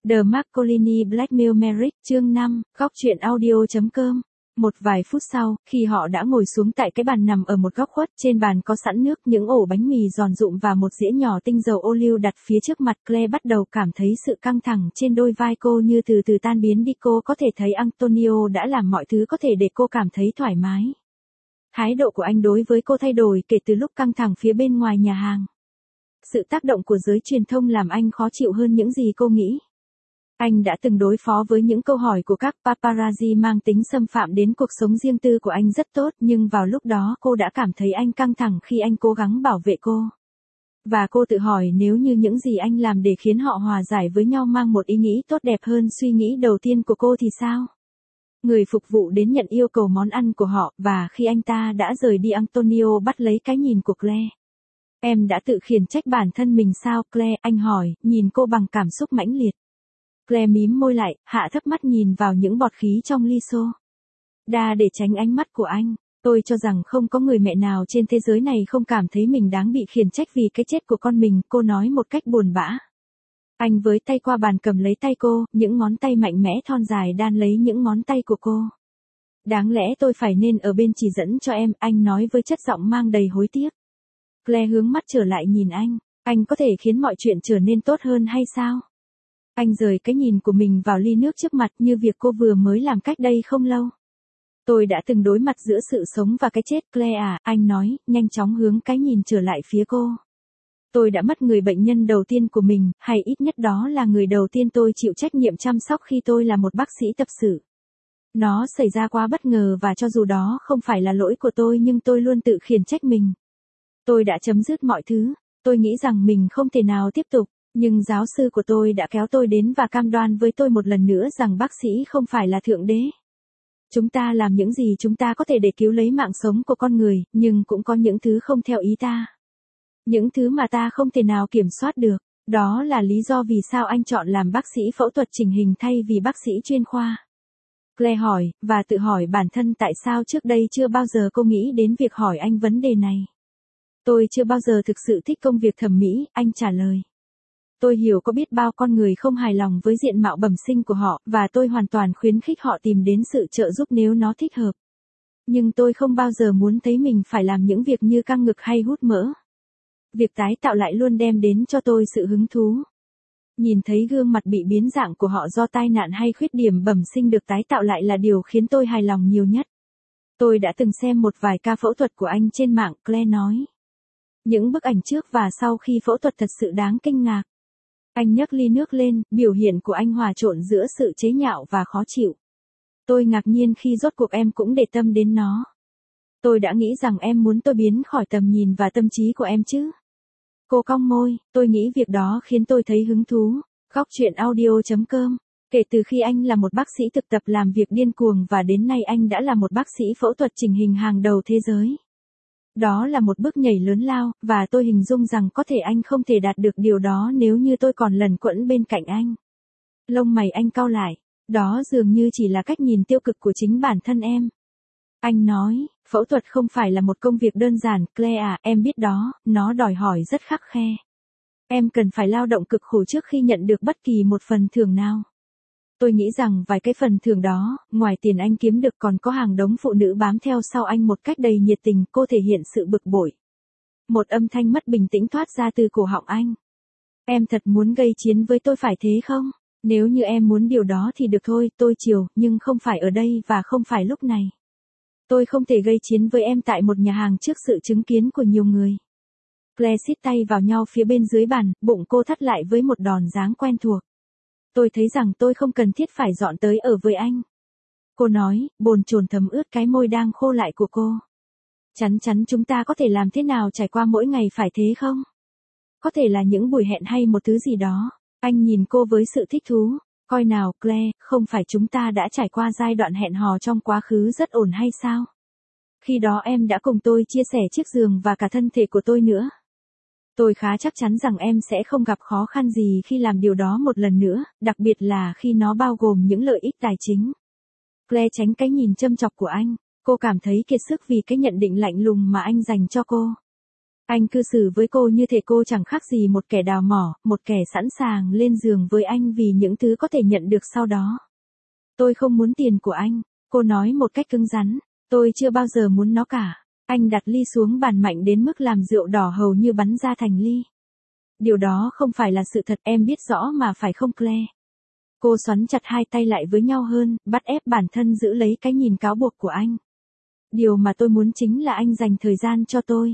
The Marcolini Blackmail Marriage chương 5, góc truyện audio.com. Một vài phút sau, khi họ đã ngồi xuống tại cái bàn nằm ở một góc khuất, trên bàn có sẵn nước, những ổ bánh mì giòn rụm và một dĩa nhỏ tinh dầu ô liu đặt phía trước mặt, Claire bắt đầu cảm thấy sự căng thẳng trên đôi vai cô như từ từ tan biến đi. Cô có thể thấy Antonio đã làm mọi thứ có thể để cô cảm thấy thoải mái. Thái độ của anh đối với cô thay đổi kể từ lúc căng thẳng phía bên ngoài nhà hàng. Sự tác động của giới truyền thông làm anh khó chịu hơn những gì cô nghĩ. Anh đã từng đối phó với những câu hỏi của các paparazzi mang tính xâm phạm đến cuộc sống riêng tư của anh rất tốt, nhưng vào lúc đó cô đã cảm thấy anh căng thẳng khi anh cố gắng bảo vệ cô. Và cô tự hỏi nếu như những gì anh làm để khiến họ hòa giải với nhau mang một ý nghĩ tốt đẹp hơn suy nghĩ đầu tiên của cô thì sao? Người phục vụ đến nhận yêu cầu món ăn của họ, và khi anh ta đã rời đi, Antonio bắt lấy cái nhìn của Claire. Em đã tự khiển trách bản thân mình sao, Claire? Anh hỏi, nhìn cô bằng cảm xúc mãnh liệt. Claire mím môi lại, hạ thấp mắt nhìn vào những bọt khí trong ly soda để tránh ánh mắt của anh. Tôi cho rằng không có người mẹ nào trên thế giới này không cảm thấy mình đáng bị khiển trách vì cái chết của con mình, cô nói một cách buồn bã. Anh với tay qua bàn cầm lấy tay cô, những ngón tay mạnh mẽ thon dài đan lấy những ngón tay của cô. Đáng lẽ tôi phải nên ở bên chỉ dẫn cho em, anh nói với chất giọng mang đầy hối tiếc. Claire hướng mắt trở lại nhìn anh có thể khiến mọi chuyện trở nên tốt hơn hay sao? Anh rời cái nhìn của mình vào ly nước trước mặt như việc cô vừa mới làm cách đây không lâu. Tôi đã từng đối mặt giữa sự sống và cái chết, Claire à, anh nói, nhanh chóng hướng cái nhìn trở lại phía cô. Tôi đã mất người bệnh nhân đầu tiên của mình, hay ít nhất đó là người đầu tiên tôi chịu trách nhiệm chăm sóc khi tôi là một bác sĩ tập sự. Nó xảy ra quá bất ngờ và cho dù đó không phải là lỗi của tôi nhưng tôi luôn tự khiển trách mình. Tôi đã chấm dứt mọi thứ, tôi nghĩ rằng mình không thể nào tiếp tục. Nhưng giáo sư của tôi đã kéo tôi đến và cam đoan với tôi một lần nữa rằng bác sĩ không phải là thượng đế. Chúng ta làm những gì chúng ta có thể để cứu lấy mạng sống của con người, nhưng cũng có những thứ không theo ý ta. Những thứ mà ta không thể nào kiểm soát được. Đó là lý do vì sao anh chọn làm bác sĩ phẫu thuật chỉnh hình thay vì bác sĩ chuyên khoa. Claire hỏi, và tự hỏi bản thân tại sao trước đây chưa bao giờ cô nghĩ đến việc hỏi anh vấn đề này. Tôi chưa bao giờ thực sự thích công việc thẩm mỹ, anh trả lời. Tôi hiểu có biết bao con người không hài lòng với diện mạo bẩm sinh của họ, và tôi hoàn toàn khuyến khích họ tìm đến sự trợ giúp nếu nó thích hợp. Nhưng tôi không bao giờ muốn thấy mình phải làm những việc như căng ngực hay hút mỡ. Việc tái tạo lại luôn đem đến cho tôi sự hứng thú. Nhìn thấy gương mặt bị biến dạng của họ do tai nạn hay khuyết điểm bẩm sinh được tái tạo lại là điều khiến tôi hài lòng nhiều nhất. Tôi đã từng xem một vài ca phẫu thuật của anh trên mạng, Claire nói. Những bức ảnh trước và sau khi phẫu thuật thật sự đáng kinh ngạc. Anh nhấc ly nước lên, biểu hiện của anh hòa trộn giữa sự chế nhạo và khó chịu. Tôi ngạc nhiên khi rốt cuộc em cũng để tâm đến nó. Tôi đã nghĩ rằng em muốn tôi biến khỏi tầm nhìn và tâm trí của em chứ. Cô cong môi, tôi nghĩ việc đó khiến tôi thấy hứng thú. Góc truyện audio.com. Kể từ khi anh là một bác sĩ thực tập làm việc điên cuồng và đến nay anh đã là một bác sĩ phẫu thuật chỉnh hình hàng đầu thế giới. Đó là một bước nhảy lớn lao, và tôi hình dung rằng có thể anh không thể đạt được điều đó nếu như tôi còn lẩn quẩn bên cạnh anh. Lông mày anh cau lại, đó dường như chỉ là cách nhìn tiêu cực của chính bản thân em. Anh nói, phẫu thuật không phải là một công việc đơn giản, Claire à, em biết đó, nó đòi hỏi rất khắt khe. Em cần phải lao động cực khổ trước khi nhận được bất kỳ một phần thưởng nào. Tôi nghĩ rằng vài cái phần thưởng đó, ngoài tiền anh kiếm được còn có hàng đống phụ nữ bám theo sau anh một cách đầy nhiệt tình, cô thể hiện sự bực bội. Một âm thanh mất bình tĩnh thoát ra từ cổ họng anh. Em thật muốn gây chiến với tôi phải thế không? Nếu như em muốn điều đó thì được thôi, tôi chiều, nhưng không phải ở đây và không phải lúc này. Tôi không thể gây chiến với em tại một nhà hàng trước sự chứng kiến của nhiều người. Claire siết tay vào nhau phía bên dưới bàn, bụng cô thắt lại với một đòn giáng quen thuộc. Tôi thấy rằng tôi không cần thiết phải dọn tới ở với anh. Cô nói, bồn chồn thấm ướt cái môi đang khô lại của cô. Chắn chắn chúng ta có thể làm thế nào trải qua mỗi ngày phải thế không? Có thể là những buổi hẹn hay một thứ gì đó. Anh nhìn cô với sự thích thú. Coi nào, Claire, không phải chúng ta đã trải qua giai đoạn hẹn hò trong quá khứ rất ổn hay sao? Khi đó em đã cùng tôi chia sẻ chiếc giường và cả thân thể của tôi nữa. Tôi khá chắc chắn rằng em sẽ không gặp khó khăn gì khi làm điều đó một lần nữa, đặc biệt là khi nó bao gồm những lợi ích tài chính. Claire tránh cái nhìn châm chọc của anh, cô cảm thấy kiệt sức vì cái nhận định lạnh lùng mà anh dành cho cô. Anh cư xử với cô như thể cô chẳng khác gì một kẻ đào mỏ, một kẻ sẵn sàng lên giường với anh vì những thứ có thể nhận được sau đó. Tôi không muốn tiền của anh, cô nói một cách cứng rắn. Tôi chưa bao giờ muốn nó cả. Anh đặt ly xuống bàn mạnh đến mức làm rượu đỏ hầu như bắn ra thành ly. Điều đó không phải là sự thật, em biết rõ mà phải không Claire? Cô xoắn chặt hai tay lại với nhau hơn, bắt ép bản thân giữ lấy cái nhìn cáo buộc của anh. Điều mà tôi muốn chính là anh dành thời gian cho tôi.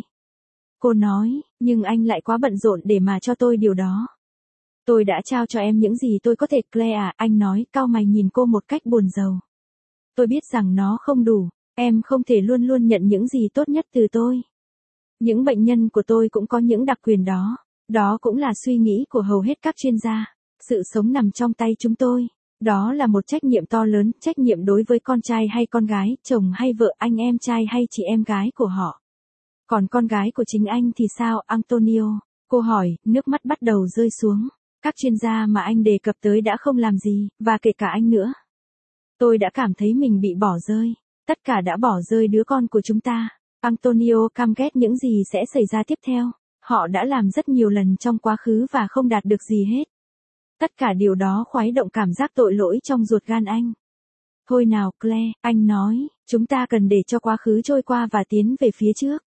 Cô nói, nhưng anh lại quá bận rộn để mà cho tôi điều đó. Tôi đã trao cho em những gì tôi có thể Claire à, anh nói, cau mày nhìn cô một cách buồn rầu. Tôi biết rằng nó không đủ, em không thể luôn luôn nhận những gì tốt nhất từ tôi. Những bệnh nhân của tôi cũng có những đặc quyền đó. Đó cũng là suy nghĩ của hầu hết các chuyên gia. Sự sống nằm trong tay chúng tôi. Đó là một trách nhiệm to lớn, trách nhiệm đối với con trai hay con gái, chồng hay vợ, anh em trai hay chị em gái của họ. Còn con gái của chính anh thì sao, Antonio? Cô hỏi, nước mắt bắt đầu rơi xuống. Các chuyên gia mà anh đề cập tới đã không làm gì, và kể cả anh nữa. Tôi đã cảm thấy mình bị bỏ rơi. Tất cả đã bỏ rơi đứa con của chúng ta. Antonio căm ghét những gì sẽ xảy ra tiếp theo. Họ đã làm rất nhiều lần trong quá khứ và không đạt được gì hết. Tất cả điều đó khuấy động cảm giác tội lỗi trong ruột gan anh. Thôi nào Claire, anh nói, chúng ta cần để cho quá khứ trôi qua và tiến về phía trước.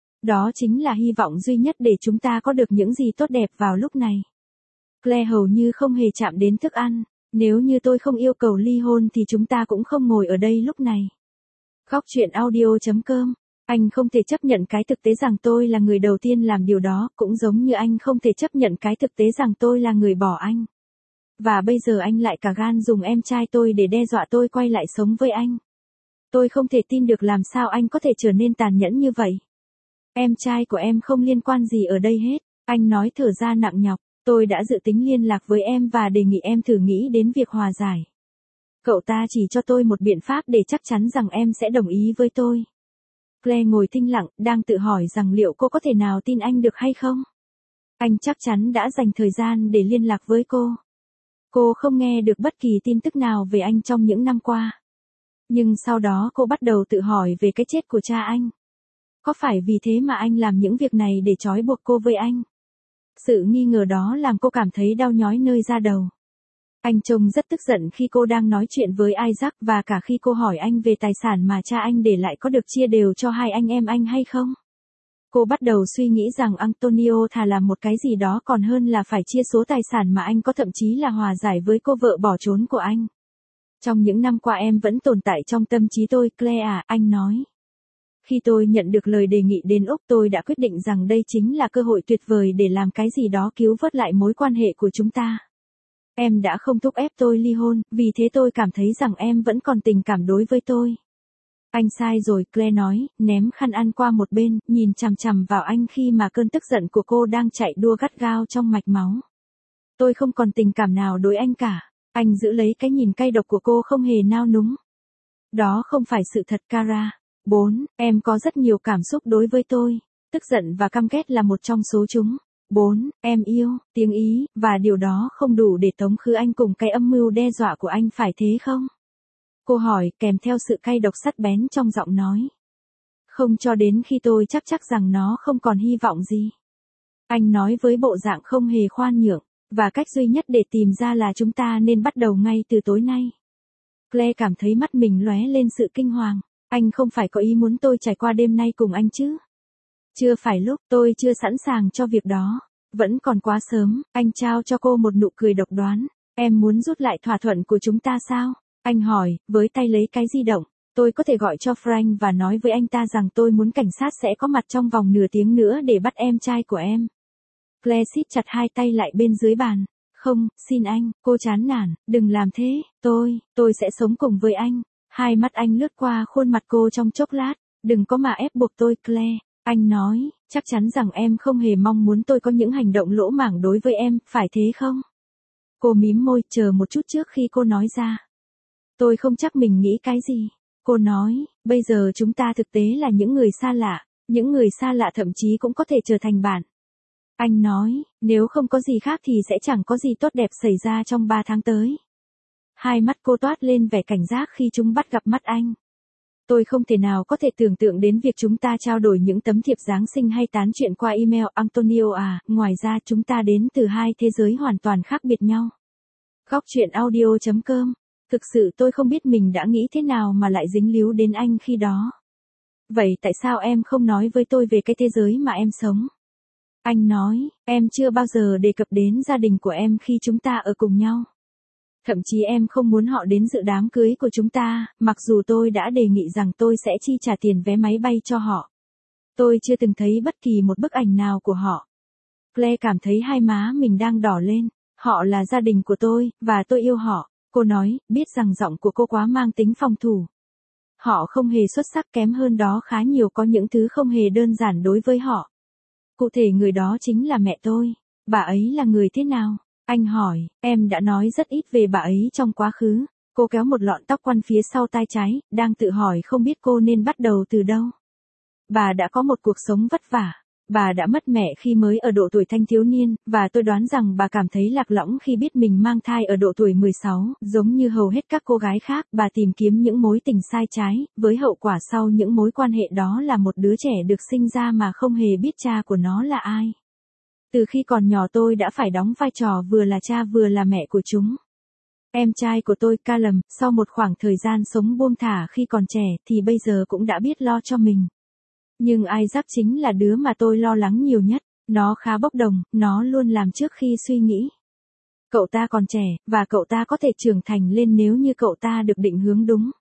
Đó chính là hy vọng duy nhất để chúng ta có được những gì tốt đẹp vào lúc này. Claire hầu như không hề chạm đến thức ăn. Nếu như tôi không yêu cầu ly hôn thì chúng ta cũng không ngồi ở đây lúc này. Góc chuyện audio.com. Anh không thể chấp nhận cái thực tế rằng tôi là người đầu tiên làm điều đó, cũng giống như anh không thể chấp nhận cái thực tế rằng tôi là người bỏ anh. Và bây giờ anh lại cả gan dùng em trai tôi để đe dọa tôi quay lại sống với anh. Tôi không thể tin được làm sao anh có thể trở nên tàn nhẫn như vậy. Em trai của em không liên quan gì ở đây hết, anh nói thở ra nặng nhọc. Tôi đã dự tính liên lạc với em và đề nghị em thử nghĩ đến việc hòa giải. Cậu ta chỉ cho tôi một biện pháp để chắc chắn rằng em sẽ đồng ý với tôi. Claire ngồi thinh lặng, đang tự hỏi rằng liệu cô có thể nào tin anh được hay không? Anh chắc chắn đã dành thời gian để liên lạc với cô. Cô không nghe được bất kỳ tin tức nào về anh trong những năm qua. Nhưng sau đó cô bắt đầu tự hỏi về cái chết của cha anh. Có phải vì thế mà anh làm những việc này để trói buộc cô với anh? Sự nghi ngờ đó làm cô cảm thấy đau nhói nơi da đầu. Anh trông rất tức giận khi cô đang nói chuyện với Isaac và cả khi cô hỏi anh về tài sản mà cha anh để lại có được chia đều cho hai anh em anh hay không. Cô bắt đầu suy nghĩ rằng Antonio thà làm một cái gì đó còn hơn là phải chia số tài sản mà anh có, thậm chí là hòa giải với cô vợ bỏ trốn của anh. Trong những năm qua em vẫn tồn tại trong tâm trí tôi, Claire à, anh nói. Khi tôi nhận được lời đề nghị đến Úc tôi đã quyết định rằng đây chính là cơ hội tuyệt vời để làm cái gì đó cứu vớt lại mối quan hệ của chúng ta. Em đã không thúc ép tôi ly hôn, vì thế tôi cảm thấy rằng em vẫn còn tình cảm đối với tôi. Anh sai rồi, Claire nói, ném khăn ăn qua một bên, nhìn chằm chằm vào anh khi mà cơn tức giận của cô đang chạy đua gắt gao trong mạch máu. Tôi không còn tình cảm nào đối anh cả. Anh giữ lấy cái nhìn cay độc của cô không hề nao núng. Đó không phải sự thật Kara. 4. Em có rất nhiều cảm xúc đối với tôi. Tức giận và căm ghét là một trong số chúng. 4. Em yêu, tiếng Ý, và điều đó không đủ để tống khứ anh cùng cái âm mưu đe dọa của anh phải thế không? Cô hỏi kèm theo sự cay độc sắc bén trong giọng nói. Không cho đến khi tôi chắc rằng nó không còn hy vọng gì. Anh nói với bộ dạng không hề khoan nhượng, và cách duy nhất để tìm ra là chúng ta nên bắt đầu ngay từ tối nay. Claire cảm thấy mắt mình lóe lên sự kinh hoàng. Anh không phải có ý muốn tôi trải qua đêm nay cùng anh chứ? Chưa phải lúc, tôi chưa sẵn sàng cho việc đó. Vẫn còn quá sớm, anh trao cho cô một nụ cười độc đoán. Em muốn rút lại thỏa thuận của chúng ta sao? Anh hỏi, với tay lấy cái di động. Tôi có thể gọi cho Frank và nói với anh ta rằng tôi muốn cảnh sát sẽ có mặt trong vòng nửa tiếng nữa để bắt em trai của em. Claire siết chặt hai tay lại bên dưới bàn. Không, xin anh, cô chán nản, đừng làm thế, tôi sẽ sống cùng với anh. Hai mắt anh lướt qua khuôn mặt cô trong chốc lát. Đừng có mà ép buộc tôi Claire. Anh nói, chắc chắn rằng em không hề mong muốn tôi có những hành động lỗ mãng đối với em, phải thế không? Cô mím môi, chờ một chút trước khi cô nói ra. Tôi không chắc mình nghĩ cái gì. Cô nói, bây giờ chúng ta thực tế là những người xa lạ. Những người xa lạ thậm chí cũng có thể trở thành bạn. Anh nói, nếu không có gì khác thì sẽ chẳng có gì tốt đẹp xảy ra trong 3 tháng tới. Hai mắt cô toát lên vẻ cảnh giác khi chúng bắt gặp mắt anh. Tôi không thể nào có thể tưởng tượng đến việc chúng ta trao đổi những tấm thiệp Giáng sinh hay tán chuyện qua email. Antonio à, ngoài ra chúng ta đến từ hai thế giới hoàn toàn khác biệt nhau. Góc chuyện audio.com. Thực sự tôi không biết mình đã nghĩ thế nào mà lại dính líu đến anh khi đó. Vậy tại sao em không nói với tôi về cái thế giới mà em sống? Anh nói, em chưa bao giờ đề cập đến gia đình của em khi chúng ta ở cùng nhau. Thậm chí em không muốn họ đến dự đám cưới của chúng ta, mặc dù tôi đã đề nghị rằng tôi sẽ chi trả tiền vé máy bay cho họ. Tôi chưa từng thấy bất kỳ một bức ảnh nào của họ. Claire cảm thấy hai má mình đang đỏ lên. Họ là gia đình của tôi, và tôi yêu họ. Cô nói, biết rằng giọng của cô quá mang tính phòng thủ. Họ không hề xuất sắc, kém hơn đó khá nhiều, có những thứ không hề đơn giản đối với họ. Cụ thể người đó chính là mẹ tôi. Bà ấy là người thế nào? Anh hỏi, em đã nói rất ít về bà ấy trong quá khứ. Cô kéo một lọn tóc quăn phía sau tai trái, đang tự hỏi không biết cô nên bắt đầu từ đâu. Bà đã có một cuộc sống vất vả. Bà đã mất mẹ khi mới ở độ tuổi thanh thiếu niên, và tôi đoán rằng bà cảm thấy lạc lõng khi biết mình mang thai ở độ tuổi 16, giống như hầu hết các cô gái khác, bà tìm kiếm những mối tình sai trái, với hậu quả sau những mối quan hệ đó là một đứa trẻ được sinh ra mà không hề biết cha của nó là ai. Từ khi còn nhỏ tôi đã phải đóng vai trò vừa là cha vừa là mẹ của chúng. Em trai của tôi, Callum, sau một khoảng thời gian sống buông thả khi còn trẻ thì bây giờ cũng đã biết lo cho mình. Nhưng Isaac chính là đứa mà tôi lo lắng nhiều nhất. Nó khá bốc đồng, nó luôn làm trước khi suy nghĩ. Cậu ta còn trẻ, và cậu ta có thể trưởng thành lên nếu như cậu ta được định hướng đúng.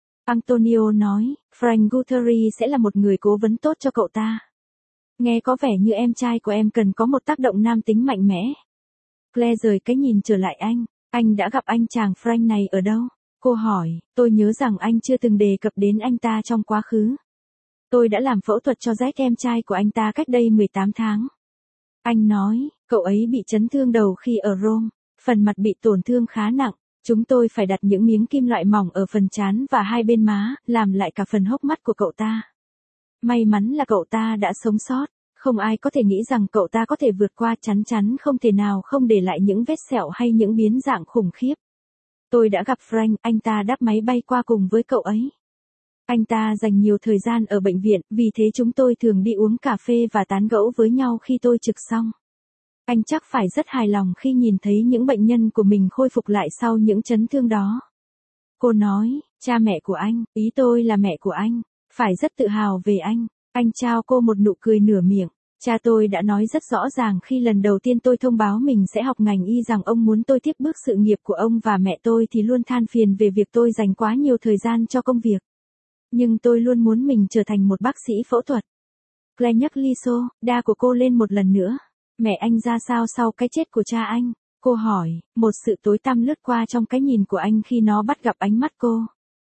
Antonio nói, Frank Guthrie sẽ là một người cố vấn tốt cho cậu ta. Nghe có vẻ như em trai của em cần có một tác động nam tính mạnh mẽ. Claire rời cái nhìn trở lại anh đã gặp anh chàng Frank này ở đâu? Cô hỏi, tôi nhớ rằng anh chưa từng đề cập đến anh ta trong quá khứ. Tôi đã làm phẫu thuật cho Jack, em trai của anh ta, cách đây 18 tháng. Anh nói, cậu ấy bị chấn thương đầu khi ở Rome, phần mặt bị tổn thương khá nặng. Chúng tôi phải đặt những miếng kim loại mỏng ở phần trán và hai bên má, làm lại cả phần hốc mắt của cậu ta. May mắn là cậu ta đã sống sót. Không ai có thể nghĩ rằng cậu ta có thể vượt qua, chắn chắn không thể nào không để lại những vết sẹo hay những biến dạng khủng khiếp. Tôi đã gặp Frank, anh ta đáp máy bay qua cùng với cậu ấy. Anh ta dành nhiều thời gian ở bệnh viện, vì thế chúng tôi thường đi uống cà phê và tán gẫu với nhau khi tôi trực xong. Anh chắc phải rất hài lòng khi nhìn thấy những bệnh nhân của mình khôi phục lại sau những chấn thương đó. Cô nói, cha mẹ của anh, ý tôi là mẹ của anh, phải rất tự hào về anh. Anh trao cô một nụ cười nửa miệng. Cha tôi đã nói rất rõ ràng khi lần đầu tiên tôi thông báo mình sẽ học ngành y rằng ông muốn tôi tiếp bước sự nghiệp của ông, và mẹ tôi thì luôn than phiền về việc tôi dành quá nhiều thời gian cho công việc. Nhưng tôi luôn muốn mình trở thành một bác sĩ phẫu thuật. Claire nhấc ly soda của cô lên một lần nữa. Mẹ anh ra sao sau cái chết của cha anh? Cô hỏi, một sự tối tăm lướt qua trong cái nhìn của anh khi nó bắt gặp ánh mắt cô.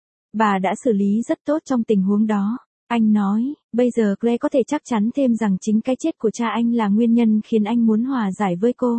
Bà đã xử lý rất tốt trong tình huống đó. Anh nói, bây giờ Claire có thể chắc chắn thêm rằng chính cái chết của cha anh là nguyên nhân khiến anh muốn hòa giải với cô.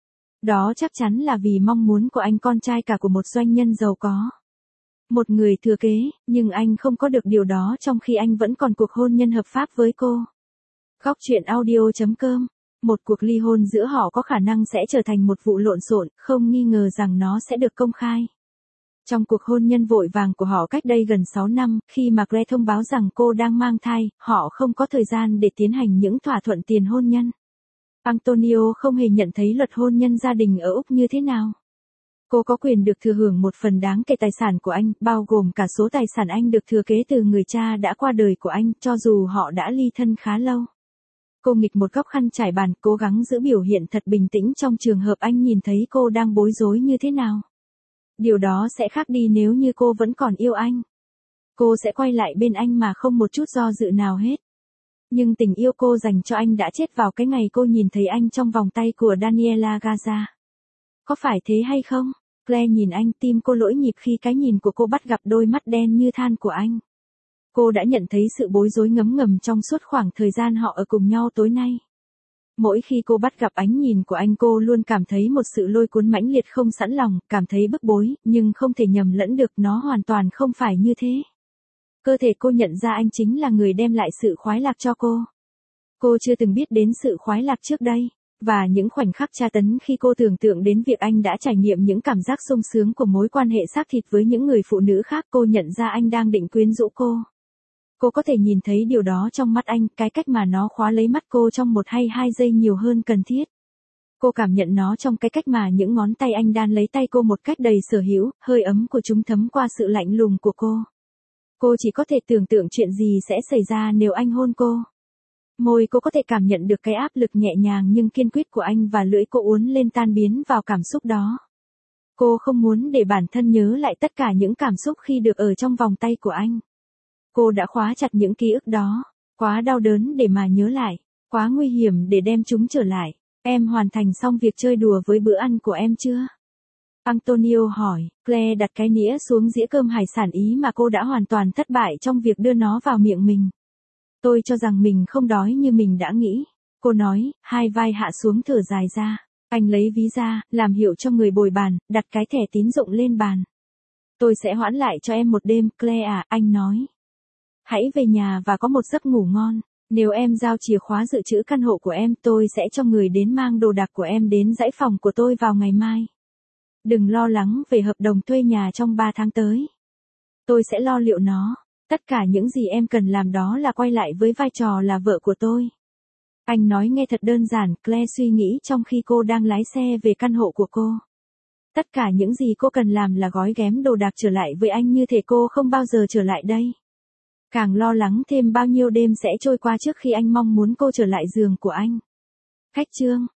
Đó chắc chắn là vì mong muốn của anh, con trai cả của một doanh nhân giàu có. Một người thừa kế, nhưng anh không có được điều đó trong khi anh vẫn còn cuộc hôn nhân hợp pháp với cô. Góc chuyện audio.com. Một cuộc ly hôn giữa họ có khả năng sẽ trở thành một vụ lộn xộn, không nghi ngờ rằng nó sẽ được công khai. Trong cuộc hôn nhân vội vàng của họ cách đây gần 6 năm, khi mà Claire thông báo rằng cô đang mang thai, họ không có thời gian để tiến hành những thỏa thuận tiền hôn nhân. Antonio không hề nhận thấy luật hôn nhân gia đình ở Úc như thế nào. Cô có quyền được thừa hưởng một phần đáng kể tài sản của anh, bao gồm cả số tài sản anh được thừa kế từ người cha đã qua đời của anh, cho dù họ đã ly thân khá lâu. Cô nghịch một góc khăn trải bàn, cố gắng giữ biểu hiện thật bình tĩnh trong trường hợp anh nhìn thấy cô đang bối rối như thế nào. Điều đó sẽ khác đi nếu như cô vẫn còn yêu anh. Cô sẽ quay lại bên anh mà không một chút do dự nào hết. Nhưng tình yêu cô dành cho anh đã chết vào cái ngày cô nhìn thấy anh trong vòng tay của Daniela Garza. Có phải thế hay không? Claire nhìn anh, tim cô lỗi nhịp khi cái nhìn của cô bắt gặp đôi mắt đen như than của anh. Cô đã nhận thấy sự bối rối ngấm ngầm trong suốt khoảng thời gian họ ở cùng nhau tối nay. Mỗi khi cô bắt gặp ánh nhìn của anh, cô luôn cảm thấy một sự lôi cuốn mãnh liệt, không sẵn lòng, cảm thấy bức bối, nhưng không thể nhầm lẫn được, nó hoàn toàn không phải như thế. Cơ thể cô nhận ra anh chính là người đem lại sự khoái lạc cho cô. Cô chưa từng biết đến sự khoái lạc trước đây. Và những khoảnh khắc tra tấn khi cô tưởng tượng đến việc anh đã trải nghiệm những cảm giác sung sướng của mối quan hệ xác thịt với những người phụ nữ khác, cô nhận ra anh đang định quyến rũ cô. Cô có thể nhìn thấy điều đó trong mắt anh, cái cách mà nó khóa lấy mắt cô trong 1 hay 2 giây nhiều hơn cần thiết. Cô cảm nhận nó trong cái cách mà những ngón tay anh đan lấy tay cô một cách đầy sở hữu, hơi ấm của chúng thấm qua sự lạnh lùng của cô. Cô chỉ có thể tưởng tượng chuyện gì sẽ xảy ra nếu anh hôn cô. Môi cô có thể cảm nhận được cái áp lực nhẹ nhàng nhưng kiên quyết của anh và lưỡi cô uốn lên tan biến vào cảm xúc đó. Cô không muốn để bản thân nhớ lại tất cả những cảm xúc khi được ở trong vòng tay của anh. Cô đã khóa chặt những ký ức đó, quá đau đớn để mà nhớ lại, quá nguy hiểm để đem chúng trở lại. Em hoàn thành xong việc chơi đùa với bữa ăn của em chưa? Antonio hỏi, Claire đặt cái nĩa xuống dĩa cơm hải sản Ý mà cô đã hoàn toàn thất bại trong việc đưa nó vào miệng mình. Tôi cho rằng mình không đói như mình đã nghĩ. Cô nói, hai vai hạ xuống thở dài ra. Anh lấy ví ra, làm hiệu cho người bồi bàn, đặt cái thẻ tín dụng lên bàn. Tôi sẽ hoãn lại cho em một đêm, Claire à, anh nói. Hãy về nhà và có một giấc ngủ ngon. Nếu em giao chìa khóa dự trữ căn hộ của em, tôi sẽ cho người đến mang đồ đạc của em đến dãy phòng của tôi vào ngày mai. Đừng lo lắng về hợp đồng thuê nhà trong 3 tháng tới. Tôi sẽ lo liệu nó. Tất cả những gì em cần làm đó là quay lại với vai trò là vợ của tôi. Anh nói nghe thật đơn giản, Claire suy nghĩ trong khi cô đang lái xe về căn hộ của cô. Tất cả những gì cô cần làm là gói ghém đồ đạc trở lại với anh như thể cô không bao giờ trở lại đây. Càng lo lắng thêm bao nhiêu đêm sẽ trôi qua trước khi anh mong muốn cô trở lại giường của anh. Khách chương